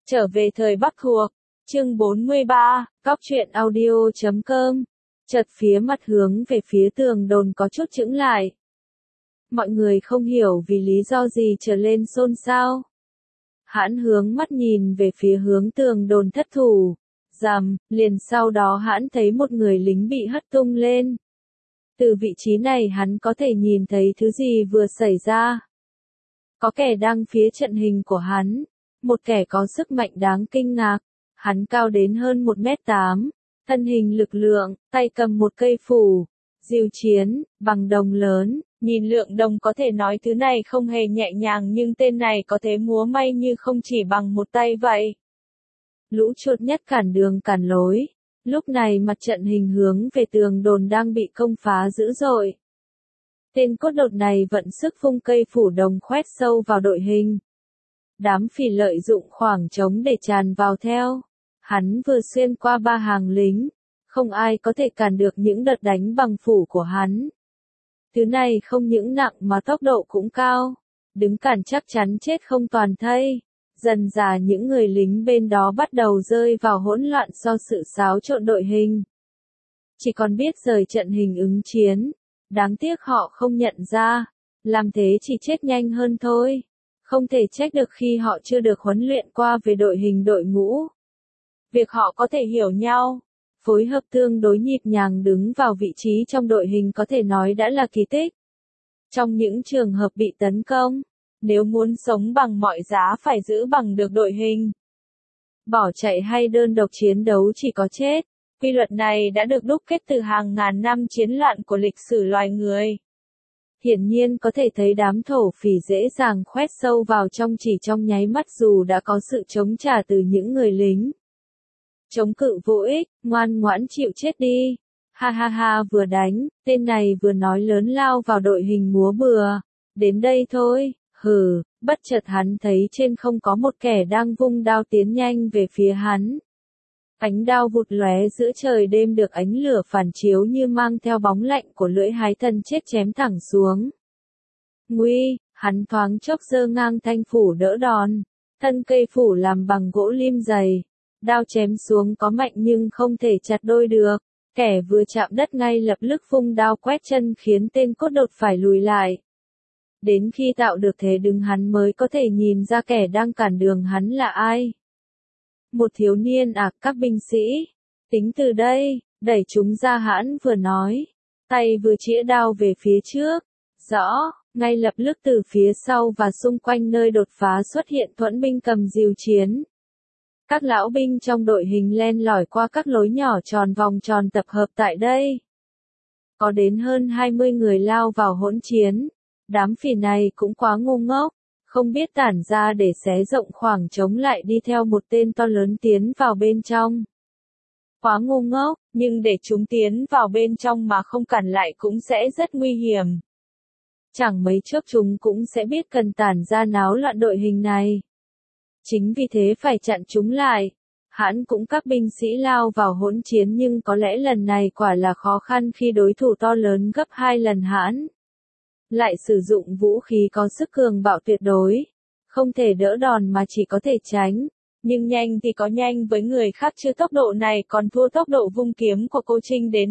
Trở về thời Bắc thuộc, chương 43, Góc truyện audio.com. Chợt phía mặt hướng về phía tường đồn có chút chững lại. Mọi người không hiểu vì lý do gì trở lên xôn xao. Hãn hướng mắt nhìn về phía hướng tường đồn thất thủ. Rầm, liền sau đó hãn thấy một người lính bị hất tung lên. Từ vị trí này hắn có thể nhìn thấy thứ gì vừa xảy ra. Có kẻ đang phía trận hình của hắn. Một kẻ có sức mạnh đáng kinh ngạc. Hắn cao đến hơn 1m8, thân hình lực lượng, tay cầm một cây phủ, diều chiến, bằng đồng lớn. Nhìn lượng đồng có thể nói thứ này không hề nhẹ nhàng, nhưng tên này có thể múa may như không chỉ bằng một tay vậy. Lũ chuột nhất cản đường cản lối. Lúc này mặt trận hình hướng về tường đồn đang bị công phá dữ dội. Tên cốt đột này vận sức vung cây phủ đồng khoét sâu vào đội hình. Đám phỉ lợi dụng khoảng trống để tràn vào theo. Hắn vừa xuyên qua 3 hàng lính. Không ai có thể cản được những đợt đánh bằng phủ của hắn. Thứ này không những nặng mà tốc độ cũng cao. Đứng cản chắc chắn chết không toàn thây. Dần dà những người lính bên đó bắt đầu rơi vào hỗn loạn do sự xáo trộn đội hình. Chỉ còn biết rời trận hình ứng chiến. Đáng tiếc họ không nhận ra. Làm thế chỉ chết nhanh hơn thôi. Không thể trách được khi họ chưa được huấn luyện qua về đội hình đội ngũ. Việc họ có thể hiểu nhau, phối hợp tương đối nhịp nhàng đứng vào vị trí trong đội hình có thể nói đã là kỳ tích. Trong những trường hợp bị tấn công, nếu muốn sống bằng mọi giá phải giữ bằng được đội hình. Bỏ chạy hay đơn độc chiến đấu chỉ có chết. Quy luật này đã được đúc kết từ hàng ngàn năm chiến loạn của lịch sử loài người. Hiển nhiên có thể thấy đám thổ phỉ dễ dàng khoét sâu vào trong chỉ trong nháy mắt dù đã có sự chống trả từ những người lính. Chống cự vô ích, ngoan ngoãn chịu chết đi. Ha ha ha, vừa đánh, tên này vừa nói lớn lao vào đội hình múa bừa. Đến đây thôi, hừ, bất chợt hắn thấy trên không có một kẻ đang vung đao tiến nhanh về phía hắn. Ánh đao vụt lóe giữa trời đêm được ánh lửa phản chiếu như mang theo bóng lạnh của lưỡi hái thân chết chém thẳng xuống. Nguy, hắn thoáng chốc giơ ngang thanh phủ đỡ đòn. Thân cây phủ làm bằng gỗ lim dày. Đao chém xuống có mạnh nhưng không thể chặt đôi được. Kẻ vừa chạm đất ngay lập tức vung đao quét chân khiến tên cốt đột phải lùi lại. Đến khi tạo được thế đứng hắn mới có thể nhìn ra kẻ đang cản đường hắn là ai. Một thiếu niên các binh sĩ. Tính từ đây, đẩy chúng ra, hãn vừa nói. Tay vừa chĩa đao về phía trước. Rõ, ngay lập tức từ phía sau và xung quanh nơi đột phá xuất hiện thuẫn binh cầm diều chiến. Các lão binh trong đội hình len lỏi qua các lối nhỏ tròn vòng tròn tập hợp tại đây. Có đến hơn 20 người lao vào hỗn chiến. Đám phỉ này cũng quá ngu ngốc. Không biết tản ra để xé rộng khoảng trống lại đi theo một tên to lớn tiến vào bên trong. Quá ngu ngốc, nhưng để chúng tiến vào bên trong mà không cản lại cũng sẽ rất nguy hiểm. Chẳng mấy chốc chúng cũng sẽ biết cần tản ra náo loạn đội hình này. Chính vì thế phải chặn chúng lại. Hãn cũng các binh sĩ lao vào hỗn chiến nhưng có lẽ lần này quả là khó khăn khi đối thủ to lớn gấp 2 lần hãn. Lại sử dụng vũ khí có sức cường bạo tuyệt đối. Không thể đỡ đòn mà chỉ có thể tránh. Nhưng nhanh thì có nhanh với người khác chứ tốc độ này còn thua tốc độ vung kiếm của cô Trinh đến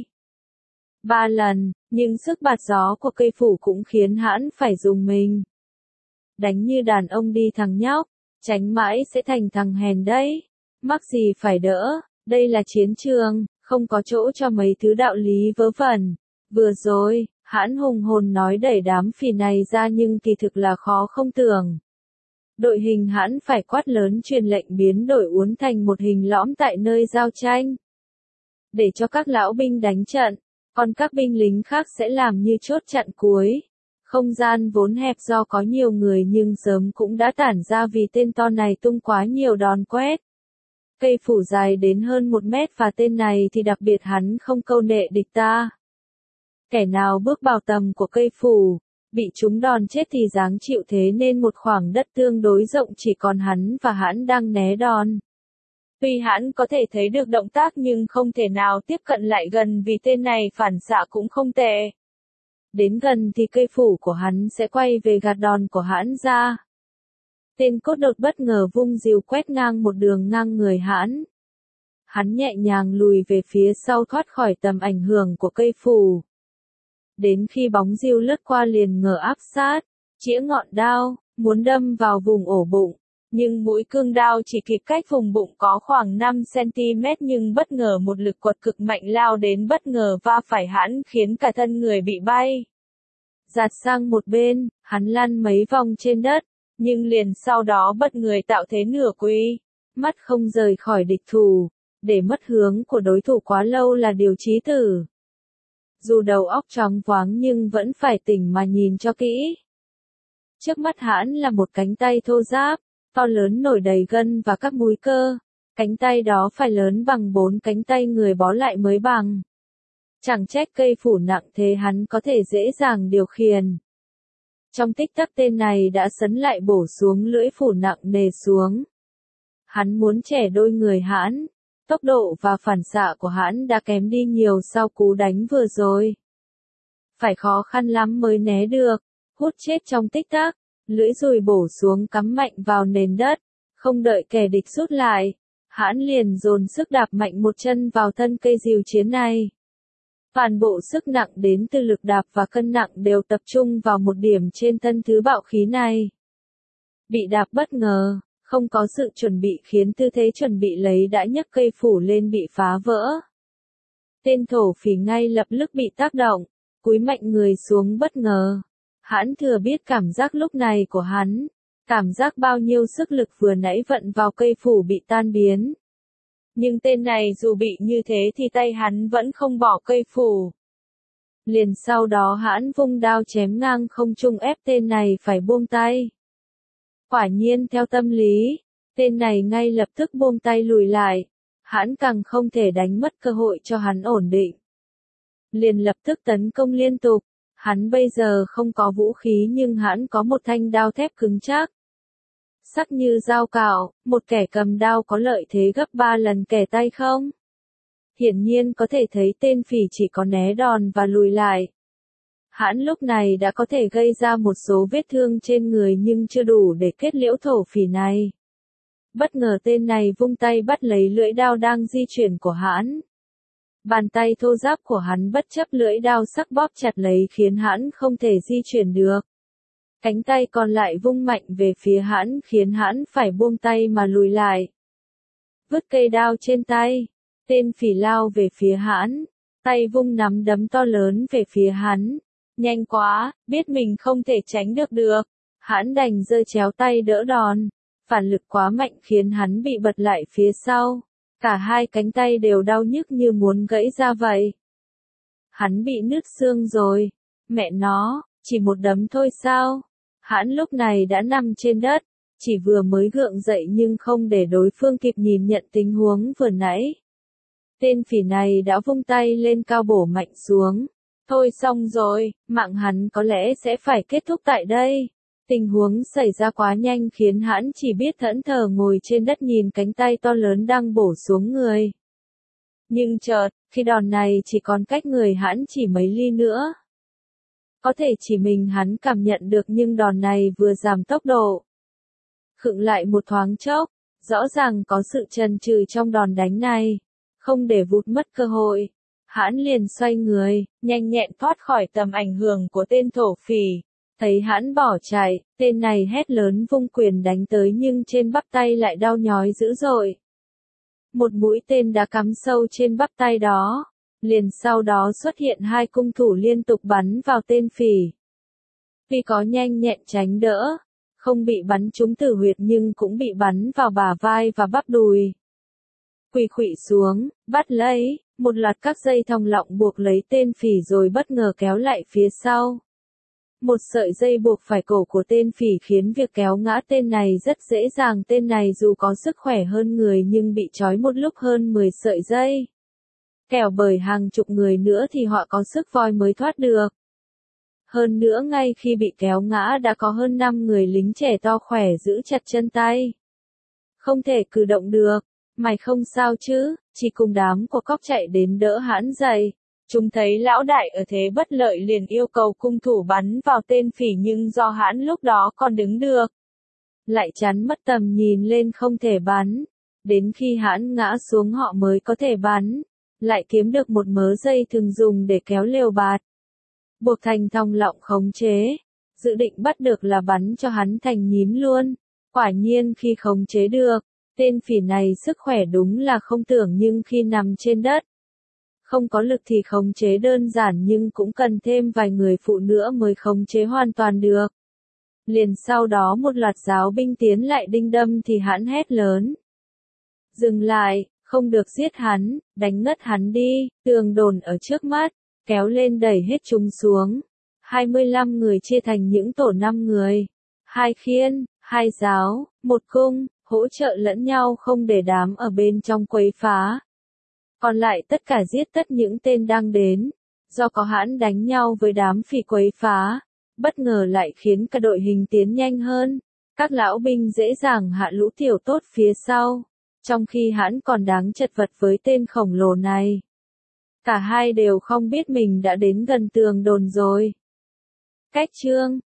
2-3 lần. Nhưng sức bạt gió của cây phủ cũng khiến hãn phải dùng mình. Đánh như đàn ông đi thằng nhóc. Tránh mãi sẽ thành thằng hèn đấy. Mắc gì phải đỡ. Đây là chiến trường. Không có chỗ cho mấy thứ đạo lý vớ vẩn. Vừa rồi, hãn hùng hồn nói đẩy đám phỉ này ra nhưng kỳ thực là khó không tưởng. Đội hình hãn phải quát lớn truyền lệnh biến đổi uốn thành một hình lõm tại nơi giao tranh. Để cho các lão binh đánh trận, còn các binh lính khác sẽ làm như chốt chặn cuối. Không gian vốn hẹp do có nhiều người nhưng sớm cũng đã tản ra vì tên to này tung quá nhiều đòn quét. Cây phủ dài đến hơn 1 mét và tên này thì đặc biệt hắn không câu nệ địch ta. Kẻ nào bước vào tầm của cây phủ, bị trúng đòn chết thì dáng chịu thế nên một khoảng đất tương đối rộng chỉ còn hắn và hãn đang né đòn. Tuy hãn có thể thấy được động tác nhưng không thể nào tiếp cận lại gần vì tên này phản xạ cũng không tệ. Đến gần thì cây phủ của hắn sẽ quay về gạt đòn của hãn ra. Tên cốt đột bất ngờ vung rìu quét ngang một đường ngang người Hãn. Hắn nhẹ nhàng lùi về phía sau thoát khỏi tầm ảnh hưởng của cây phủ. Đến khi bóng rìu lướt qua liền ngờ áp sát, chĩa ngọn đao, muốn đâm vào vùng ổ bụng. Nhưng mũi cương đao chỉ kịp cách vùng bụng có khoảng 5 cm nhưng bất ngờ một lực quật cực mạnh lao đến bất ngờ va phải Hãn khiến cả thân người bị bay. Giạt sang một bên, hắn lăn mấy vòng trên đất, nhưng liền sau đó bất người tạo thế nửa quỳ, mắt không rời khỏi địch thủ, để mất hướng của đối thủ quá lâu là điều chí tử. Dù đầu óc choáng váng nhưng vẫn phải tỉnh mà nhìn cho kỹ. Trước mắt Hãn là một cánh tay thô ráp, to lớn nổi đầy gân và các múi cơ. Cánh tay đó phải lớn bằng 4 cánh tay người bó lại mới bằng. Chẳng trách cây phủ nặng thế hắn có thể dễ dàng điều khiển. Trong tích tắc tên này đã sấn lại bổ xuống lưỡi phủ nặng nề xuống. Hắn muốn chẻ đôi người Hãn. Tốc độ và phản xạ của Hãn đã kém đi nhiều sau cú đánh vừa rồi. Phải khó khăn lắm mới né được, hút chết trong tích tắc, lưỡi dùi bổ xuống cắm mạnh vào nền đất, không đợi kẻ địch rút lại, Hãn liền dồn sức đạp mạnh một chân vào thân cây rìu chiến này. Toàn bộ sức nặng đến từ lực đạp và cân nặng đều tập trung vào một điểm trên thân thứ bạo khí này. Bị đạp bất ngờ, không có sự chuẩn bị khiến tư thế chuẩn bị lấy đã nhấc cây phủ lên bị phá vỡ. Tên thổ phỉ ngay lập tức bị tác động, cúi mạnh người xuống bất ngờ. Hãn thừa biết cảm giác lúc này của hắn, cảm giác bao nhiêu sức lực vừa nãy vận vào cây phủ bị tan biến. Nhưng tên này dù bị như thế thì tay hắn vẫn không bỏ cây phủ. Liền sau đó Hãn vung đao chém ngang không trung ép tên này phải buông tay. Quả nhiên theo tâm lý, tên này ngay lập tức buông tay lùi lại, Hãn càng không thể đánh mất cơ hội cho hắn ổn định. Liền lập tức tấn công liên tục, hắn bây giờ không có vũ khí nhưng Hãn có một thanh đao thép cứng chắc. Sắc như dao cạo, một kẻ cầm đao có lợi thế gấp 3 lần kẻ tay không? Hiển nhiên có thể thấy tên phỉ chỉ có né đòn và lùi lại. Hãn lúc này đã có thể gây ra một số vết thương trên người nhưng chưa đủ để kết liễu thổ phỉ này. Bất ngờ tên này vung tay bắt lấy lưỡi đao đang di chuyển của Hãn. Bàn tay thô ráp của hắn bất chấp lưỡi đao sắc bóp chặt lấy khiến Hãn không thể di chuyển được. Cánh tay còn lại vung mạnh về phía Hãn khiến Hãn phải buông tay mà lùi lại. Vứt cây đao trên tay, tên phỉ lao về phía Hãn, tay vung nắm đấm to lớn về phía hắn. Nhanh quá, biết mình không thể tránh được. Hãn đành giơ chéo tay đỡ đòn. Phản lực quá mạnh khiến hắn bị bật lại phía sau. Cả hai cánh tay đều đau nhức như muốn gãy ra vậy. Hắn bị nứt xương rồi. Mẹ nó, chỉ một đấm thôi sao? Hãn lúc này đã nằm trên đất. Chỉ vừa mới gượng dậy nhưng không để đối phương kịp nhìn nhận tình huống vừa nãy. Tên phỉ này đã vung tay lên cao bổ mạnh xuống. Thôi xong rồi, mạng hắn có lẽ sẽ phải kết thúc tại đây. Tình huống xảy ra quá nhanh khiến Hãn chỉ biết thẫn thờ ngồi trên đất nhìn cánh tay to lớn đang bổ xuống người. Nhưng chợt, khi đòn này chỉ còn cách người Hãn chỉ mấy ly nữa. Có thể chỉ mình hắn cảm nhận được nhưng đòn này vừa giảm tốc độ. Khựng lại một thoáng chốc, rõ ràng có sự chần chừ trong đòn đánh này. Không để vụt mất cơ hội. Hãn liền xoay người, nhanh nhẹn thoát khỏi tầm ảnh hưởng của tên thổ phỉ. Thấy Hãn bỏ chạy, tên này hét lớn vung quyền đánh tới nhưng trên bắp tay lại đau nhói dữ dội. Một mũi tên đã cắm sâu trên bắp tay đó. Liền sau đó xuất hiện hai cung thủ liên tục bắn vào tên phỉ. Tuy có nhanh nhẹn tránh đỡ, không bị bắn trúng tử huyệt nhưng cũng bị bắn vào bả vai và bắp đùi. Quỳ khuỵu xuống, bắt lấy, một loạt các dây thòng lọng buộc lấy tên phỉ rồi bất ngờ kéo lại phía sau. Một sợi dây buộc phải cổ của tên phỉ khiến việc kéo ngã tên này rất dễ dàng. Tên này dù có sức khỏe hơn người nhưng bị trói một lúc hơn 10 sợi dây. Kẻo bởi hàng chục người nữa thì họ có sức voi mới thoát được. Hơn nữa ngay khi bị kéo ngã đã có hơn 5 người lính trẻ to khỏe giữ chặt chân tay. Không thể cử động được. Mày không sao chứ? Chỉ cùng đám của cóc chạy đến đỡ Hãn dậy. Chúng thấy lão đại ở thế bất lợi liền yêu cầu cung thủ bắn vào tên phỉ nhưng do Hãn lúc đó còn đứng được. lại chắn mất tầm nhìn lên không thể bắn. Đến khi hãn ngã xuống họ mới có thể bắn, lại kiếm được một mớ dây thường dùng để kéo lều bạt. Buộc thành thòng lọng khống chế, dự định bắt được là bắn cho hắn thành nhím luôn. Quả nhiên khi khống chế được, tên phỉ này sức khỏe đúng là không tưởng nhưng khi nằm trên đất, không có lực thì khống chế đơn giản nhưng cũng cần thêm vài người phụ nữa mới khống chế hoàn toàn được. Liền sau đó một loạt giáo binh tiến lại đinh đâm thì hãn hét lớn. Dừng lại, không được giết hắn, đánh ngất hắn đi, tường đồn ở trước mắt, kéo lên đẩy hết chúng xuống. 25 người chia thành những tổ 5 người. 2 khiên, 2 giáo, 1 cung, hỗ trợ lẫn nhau không để đám ở bên trong quấy phá. Còn lại tất cả giết tất những tên đang đến. Do có hãn đánh nhau với đám phỉ quấy phá, bất ngờ lại khiến cả đội hình tiến nhanh hơn. Các lão binh dễ dàng hạ lũ tiểu tốt phía sau, trong khi hãn còn đáng chật vật với tên khổng lồ này. Cả hai đều không biết mình đã đến gần tường đồn rồi. Cách chương